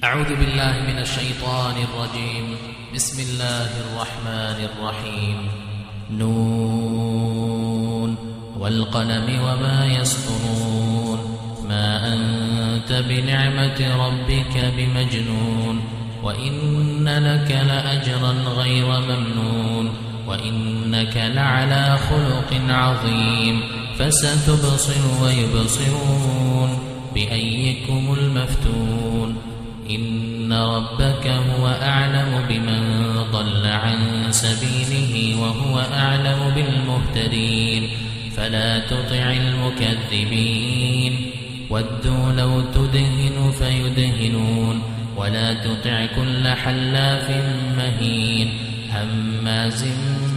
أعوذ بالله من الشيطان الرجيم. بسم الله الرحمن الرحيم. نون والقلم وما يسطرون ما أنت بنعمة ربك بمجنون وإن لك لأجرا غير ممنون وإنك لعلى خلق عظيم فستبصر ويبصرون بأيكم المفتون إن ربك هو أعلم بمن ضل عن سبيله وهو أعلم بالمهتدين فلا تطع المكذبين ودوا لو تدهن فيدهنون ولا تطع كل حلاف مهين هماز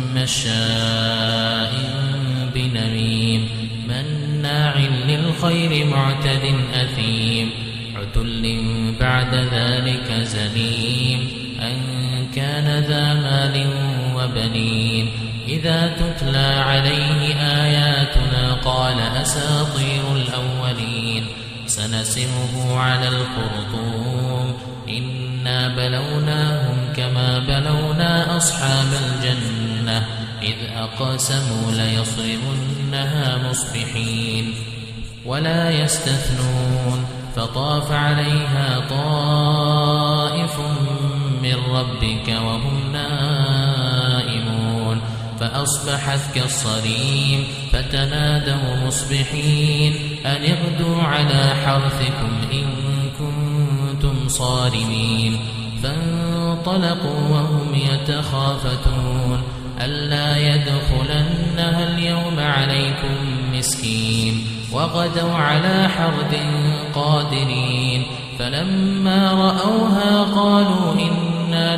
مشاء بنميم مناع للخير معتد أثيم عتل بعد ذلك زنيم أن كان ذا مال وبنين إذا تتلى عليه آياتنا قال أساطير الأولين سنسمه على الخرطوم إنا بلوناهم كما بلونا أصحاب الجنة إذ أقسموا ليصرمنها مصبحين ولا يستثنون فطاف عليها طائف من ربك وهم نائمون فأصبحت كالصريم فتنادوا مصبحين أن اغدوا على حرثكم إن كنتم صارمين فانطلقوا وهم يتخافتون ألا يدخلنها اليوم عليكم مسكين وغدوا على حرد قادرين فلما رأوها قالوا إنا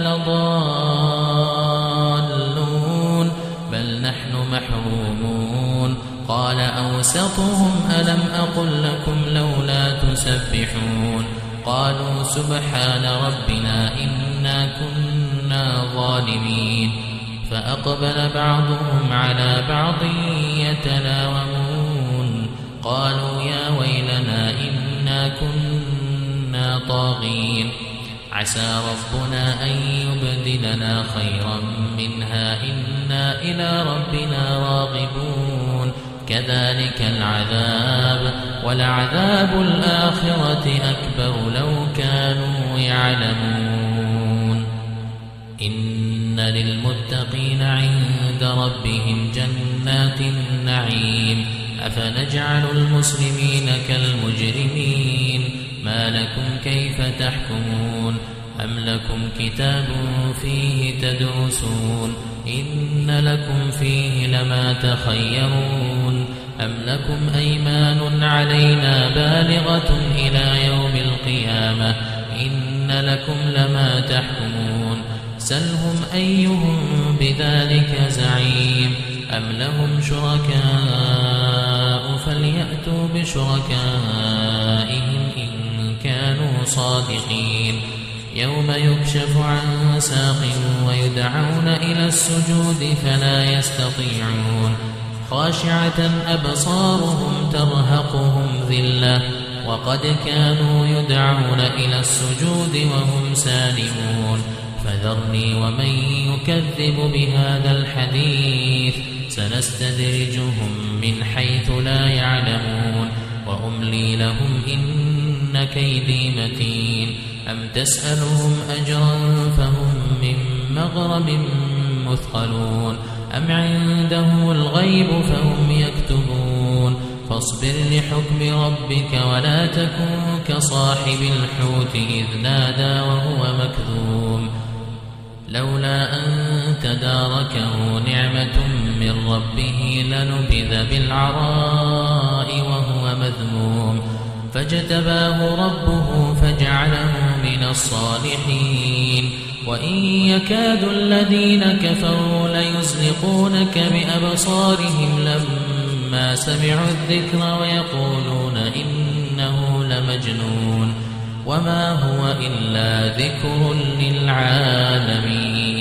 لضالون بل نحن محرومون قال أوسطهم ألم أقل لكم لولا تسبحون قالوا سبحان ربنا إنا كنا ظالمين فأقبل بعضهم على بعض يتلاومون قالوا يا ويلنا إنا كنا طاغين عسى ربنا أن يبدلنا خيرا منها إنا إلى ربنا راغبون كذلك العذاب ولعذاب الآخرة أكبر لو كانوا يعلمون إن للمتقين عند ربهم جنات النعيم أفنجعل المسلمين كالمجرمين ما لكم كيف تحكمون أم لكم كتاب فيه تدرسون إن لكم فيه لما تخيرون أم لكم أيمان علينا بالغة إلى يوم القيامة إن لكم لما تحكمون سلهم أيهم بذلك زعيم أم لهم شركاء فليأتوا بشركائهم إن كانوا صادقين يوم يكشف عن ساق ويدعون إلى السجود فلا يستطيعون خاشعة أبصارهم ترهقهم ذلة وقد كانوا يدعون إلى السجود وهم سالمون فذرني ومن يكذب بهذا الحديث سنستدرجهم من حيث لا يعلمون وأملي لهم إن كيدي متين أم تسألهم أجرا فهم من مغرم مثقلون أم عنده الغيب فهم يكتبون فاصبر لحكم ربك ولا تكن كصاحب الحوت إذ نادى وهو مكذوم لولا أن تداركه نعمة من ربه لنبذ بالعراء وهو مذموم فاجتباه ربه فجعله من الصالحين وإن يكاد الذين كفروا ليزلقونك بأبصارهم لما سمعوا الذكر ويقولون إنه لمجنون وما هو إلا ذكر للعالمين.